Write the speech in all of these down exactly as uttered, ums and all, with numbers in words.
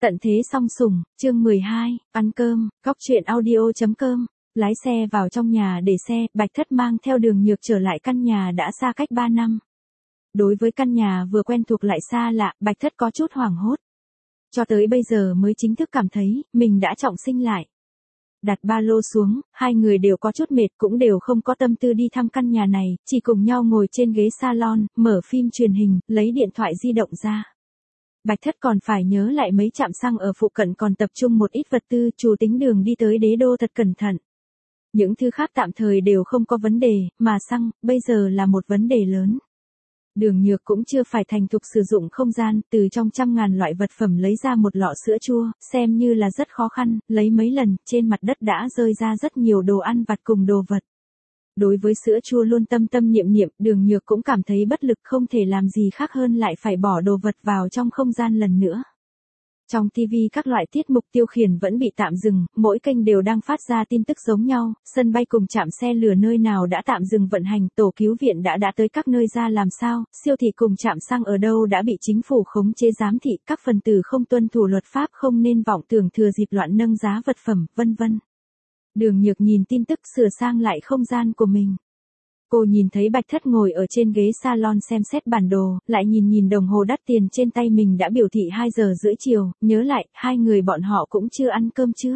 Tận thế song sủng, chương mười hai, ăn cơm, góc truyện audio.com. Lái xe vào trong nhà để xe, Bạch Thất mang theo Đường Nhược trở lại căn nhà đã xa cách ba năm. Đối với căn nhà vừa quen thuộc lại xa lạ, Bạch Thất có chút hoảng hốt. Cho tới bây giờ mới chính thức cảm thấy, mình đã trọng sinh lại. Đặt ba lô xuống, hai người đều có chút mệt cũng đều không có tâm tư đi thăm căn nhà này, chỉ cùng nhau ngồi trên ghế salon, mở phim truyền hình, lấy điện thoại di động ra. Bạch Thất còn phải nhớ lại mấy trạm xăng ở phụ cận còn tập trung một ít vật tư, chủ tính đường đi tới đế đô thật cẩn thận. Những thứ khác tạm thời đều không có vấn đề, mà xăng, bây giờ là một vấn đề lớn. Đường Nhược cũng chưa phải thành thục sử dụng không gian, từ trong trăm ngàn loại vật phẩm lấy ra một lọ sữa chua, xem như là rất khó khăn, lấy mấy lần, trên mặt đất đã rơi ra rất nhiều đồ ăn vặt cùng đồ vật. Đối với sữa chua luôn tâm tâm niệm niệm, Đường Nhược cũng cảm thấy bất lực không thể làm gì khác hơn lại phải bỏ đồ vật vào trong không gian lần nữa. Trong ti vi các loại tiết mục tiêu khiển vẫn bị tạm dừng, mỗi kênh đều đang phát ra tin tức giống nhau, sân bay cùng trạm xe lửa nơi nào đã tạm dừng vận hành, tổ cứu viện đã đã tới các nơi ra làm sao, siêu thị cùng trạm xăng ở đâu đã bị chính phủ khống chế giám thị, các phần tử không tuân thủ luật pháp không nên vọng tưởng thừa dịp loạn nâng giá vật phẩm, vân vân. Đường Nhược nhìn tin tức sửa sang lại không gian của mình. Cô nhìn thấy Bạch Thất ngồi ở trên ghế salon xem xét bản đồ, lại nhìn nhìn đồng hồ đắt tiền trên tay mình đã biểu thị hai giờ rưỡi chiều, nhớ lại, hai người bọn họ cũng chưa ăn cơm chưa.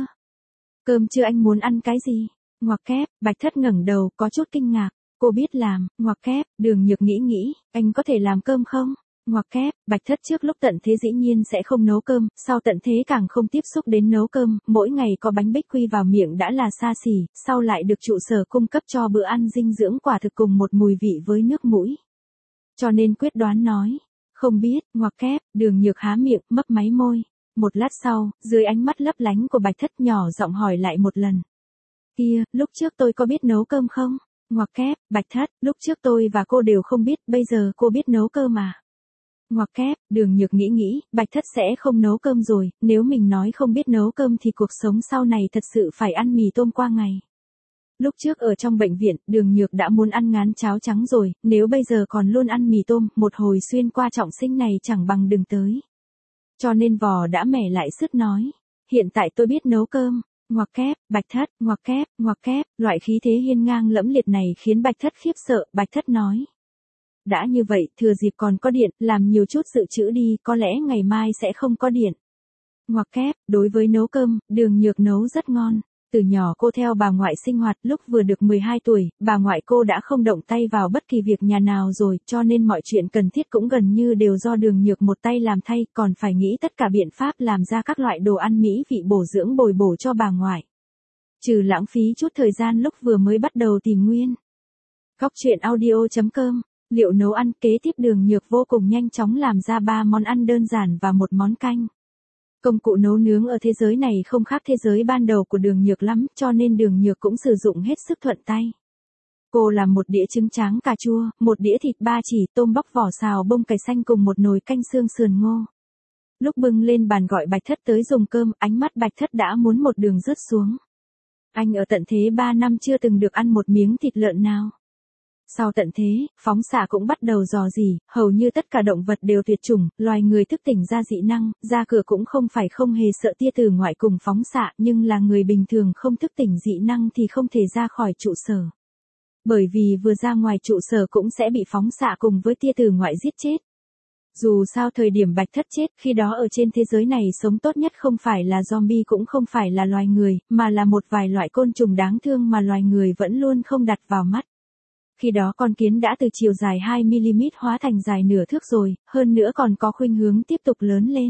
Cơm chưa anh muốn ăn cái gì? Ngoặc kép, Bạch Thất ngẩng đầu, có chút kinh ngạc. Cô biết làm, ngoặc kép, Đường Nhược nghĩ nghĩ, anh có thể làm cơm không? Ngoặc kép, Bạch Thất trước lúc tận thế dĩ nhiên sẽ không nấu cơm, sau tận thế càng không tiếp xúc đến nấu cơm, mỗi ngày có bánh bích quy vào miệng đã là xa xỉ, sau lại được trụ sở cung cấp cho bữa ăn dinh dưỡng quả thực cùng một mùi vị với nước mũi. Cho nên quyết đoán nói, không biết, ngoặc kép, Đường Nhược há miệng, mấp máy môi. Một lát sau, dưới ánh mắt lấp lánh của Bạch Thất nhỏ giọng hỏi lại một lần. Kia, lúc trước tôi có biết nấu cơm không? Ngoặc kép, Bạch Thất, lúc trước tôi và cô đều không biết, bây giờ cô biết nấu cơm mà. Ngoặc kép, Đường Nhược nghĩ nghĩ, Bạch Thất sẽ không nấu cơm rồi, nếu mình nói không biết nấu cơm thì cuộc sống sau này thật sự phải ăn mì tôm qua ngày. Lúc trước ở trong bệnh viện, Đường Nhược đã muốn ăn ngán cháo trắng rồi, nếu bây giờ còn luôn ăn mì tôm, một hồi xuyên qua trọng sinh này chẳng bằng đừng tới. Cho nên vò đã mẻ lại sứt nói, hiện tại tôi biết nấu cơm. Ngoặc kép, Bạch Thất, ngoặc kép, ngoặc kép, loại khí thế hiên ngang lẫm liệt này khiến Bạch Thất khiếp sợ, Bạch Thất nói. Đã như vậy, thừa dịp còn có điện, làm nhiều chút dự trữ đi, có lẽ ngày mai sẽ không có điện. Ngoặc kép, đối với nấu cơm, Đường Nhược nấu rất ngon. Từ nhỏ cô theo bà ngoại sinh hoạt, lúc vừa được mười hai tuổi, bà ngoại cô đã không động tay vào bất kỳ việc nhà nào rồi, cho nên mọi chuyện cần thiết cũng gần như đều do Đường Nhược một tay làm thay, còn phải nghĩ tất cả biện pháp làm ra các loại đồ ăn mỹ vị bổ dưỡng bồi bổ cho bà ngoại. Trừ lãng phí chút thời gian lúc vừa mới bắt đầu tìm nguyên. Góc truyện audio.com. Liệu nấu ăn kế tiếp Đường Nhược vô cùng nhanh chóng làm ra ba món ăn đơn giản và một món canh. Công cụ nấu nướng ở thế giới này không khác thế giới ban đầu của Đường Nhược lắm, cho nên Đường Nhược cũng sử dụng hết sức thuận tay. Cô làm một đĩa trứng tráng cà chua, một đĩa thịt ba chỉ, tôm bóc vỏ xào bông cải xanh cùng một nồi canh xương sườn ngô. Lúc bưng lên bàn gọi Bạch Thất tới dùng cơm, ánh mắt Bạch Thất đã muốn một đường rớt xuống. Anh ở tận thế ba năm chưa từng được ăn một miếng thịt lợn nào. Sau tận thế, phóng xạ cũng bắt đầu dò dỉ, hầu như tất cả động vật đều tuyệt chủng, loài người thức tỉnh ra dị năng, ra cửa cũng không phải không hề sợ tia tử ngoại cùng phóng xạ, nhưng là người bình thường không thức tỉnh dị năng thì không thể ra khỏi trụ sở. Bởi vì vừa ra ngoài trụ sở cũng sẽ bị phóng xạ cùng với tia tử ngoại giết chết. Dù sao thời điểm Bạch Thất chết, khi đó ở trên thế giới này sống tốt nhất không phải là zombie cũng không phải là loài người, mà là một vài loại côn trùng đáng thương mà loài người vẫn luôn không đặt vào mắt. Khi đó con kiến đã từ chiều dài hai mi-li-mét hóa thành dài nửa thước rồi, hơn nữa còn có khuynh hướng tiếp tục lớn lên.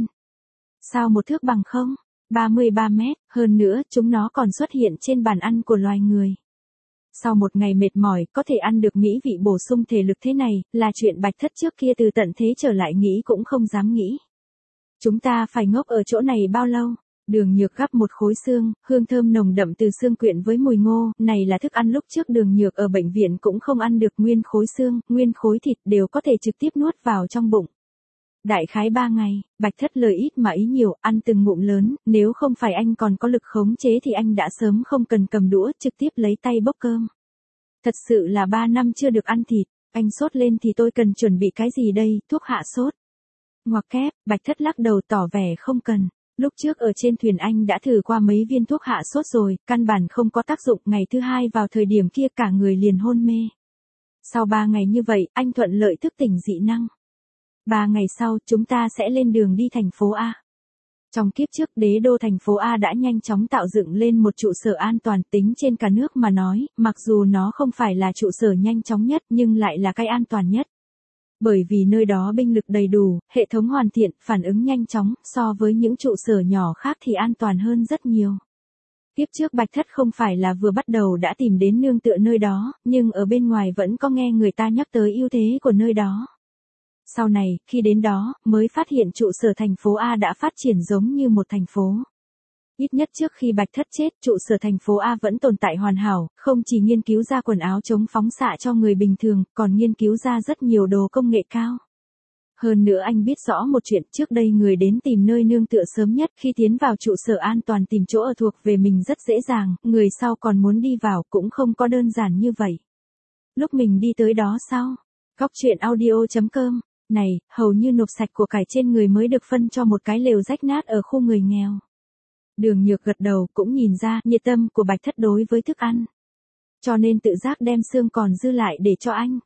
Sao một thước bằng không? ba mươi ba mét, hơn nữa chúng nó còn xuất hiện trên bàn ăn của loài người. Sau một ngày mệt mỏi, có thể ăn được mỹ vị bổ sung thể lực thế này, là chuyện Bạch Thất trước kia từ tận thế trở lại nghĩ cũng không dám nghĩ. Chúng ta phải ngốc ở chỗ này bao lâu? Đường Nhược gắp một khối xương, hương thơm nồng đậm từ xương quyện với mùi ngô, này là thức ăn lúc trước Đường Nhược ở bệnh viện cũng không ăn được nguyên khối xương, nguyên khối thịt đều có thể trực tiếp nuốt vào trong bụng. Đại khái ba ngày, Bạch Thất lời ít mà ý nhiều, ăn từng ngụm lớn, nếu không phải anh còn có lực khống chế thì anh đã sớm không cần cầm đũa, trực tiếp lấy tay bốc cơm. Thật sự là ba năm chưa được ăn thịt, anh sốt lên thì tôi cần chuẩn bị cái gì đây, thuốc hạ sốt. Ngoặc kép, Bạch Thất lắc đầu tỏ vẻ không cần. Lúc trước ở trên thuyền anh đã thử qua mấy viên thuốc hạ sốt rồi, căn bản không có tác dụng, ngày thứ hai vào thời điểm kia cả người liền hôn mê. Sau ba ngày như vậy, anh thuận lợi thức tỉnh dị năng. Ba ngày sau, chúng ta sẽ lên đường đi thành phố A. Trong kiếp trước, đế đô thành phố A đã nhanh chóng tạo dựng lên một trụ sở an toàn, tính trên cả nước mà nói, mặc dù nó không phải là trụ sở nhanh chóng nhất nhưng lại là cái an toàn nhất. Bởi vì nơi đó binh lực đầy đủ, hệ thống hoàn thiện, phản ứng nhanh chóng, so với những trụ sở nhỏ khác thì an toàn hơn rất nhiều. Tiếp trước Bạch Thất không phải là vừa bắt đầu đã tìm đến nương tựa nơi đó, nhưng ở bên ngoài vẫn có nghe người ta nhắc tới ưu thế của nơi đó. Sau này, khi đến đó, mới phát hiện trụ sở thành phố A đã phát triển giống như một thành phố. Ít nhất trước khi Bạch Thất chết, trụ sở thành phố A vẫn tồn tại hoàn hảo, không chỉ nghiên cứu ra quần áo chống phóng xạ cho người bình thường, còn nghiên cứu ra rất nhiều đồ công nghệ cao. Hơn nữa anh biết rõ một chuyện, trước đây người đến tìm nơi nương tựa sớm nhất khi tiến vào trụ sở an toàn tìm chỗ ở thuộc về mình rất dễ dàng, người sau còn muốn đi vào cũng không có đơn giản như vậy. Lúc mình đi tới đó sao? Góc truyện audio chấm com này, hầu như nộp sạch của cải trên người mới được phân cho một cái lều rách nát ở khu người nghèo. Đường Nhược gật đầu cũng nhìn ra nhiệt tâm của Bạch Thất đối với thức ăn. Cho nên tự giác đem xương còn dư lại để cho anh.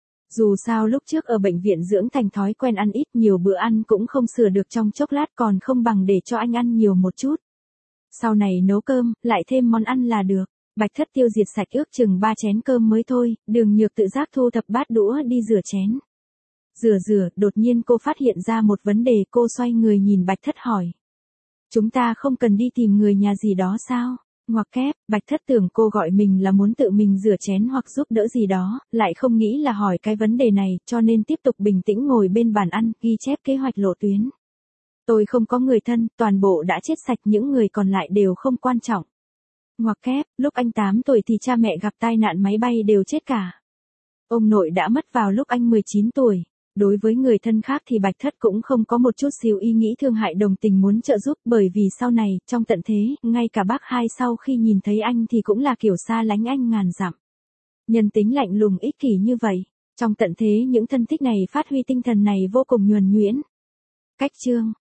Dù sao lúc trước ở bệnh viện dưỡng thành thói quen ăn ít nhiều bữa ăn cũng không sửa được trong chốc lát còn không bằng để cho anh ăn nhiều một chút. Sau này nấu cơm, lại thêm món ăn là được. Bạch Thất tiêu diệt sạch ước chừng ba chén cơm mới thôi, Đường Nhược tự giác thu thập bát đũa đi rửa chén. Rửa rửa, đột nhiên cô phát hiện ra một vấn đề, cô xoay người nhìn Bạch Thất hỏi. Chúng ta không cần đi tìm người nhà gì đó sao? Ngoặc kép, Bạch Thất tưởng cô gọi mình là muốn tự mình rửa chén hoặc giúp đỡ gì đó, lại không nghĩ là hỏi cái vấn đề này, cho nên tiếp tục bình tĩnh ngồi bên bàn ăn, ghi chép kế hoạch lộ tuyến. Tôi không có người thân, toàn bộ đã chết sạch, những người còn lại đều không quan trọng. Ngoặc kép, lúc anh tám tuổi thì cha mẹ gặp tai nạn máy bay đều chết cả. Ông nội đã mất vào lúc anh mười chín tuổi. Đối với người thân khác thì Bạch Thất cũng không có một chút xíu ý nghĩ thương hại đồng tình muốn trợ giúp, bởi vì sau này, trong tận thế, ngay cả bác hai sau khi nhìn thấy anh thì cũng là kiểu xa lánh anh ngàn dặm. Nhân tính lạnh lùng ích kỷ như vậy, trong tận thế những thân thích này phát huy tinh thần này vô cùng nhuần nhuyễn. Cách chương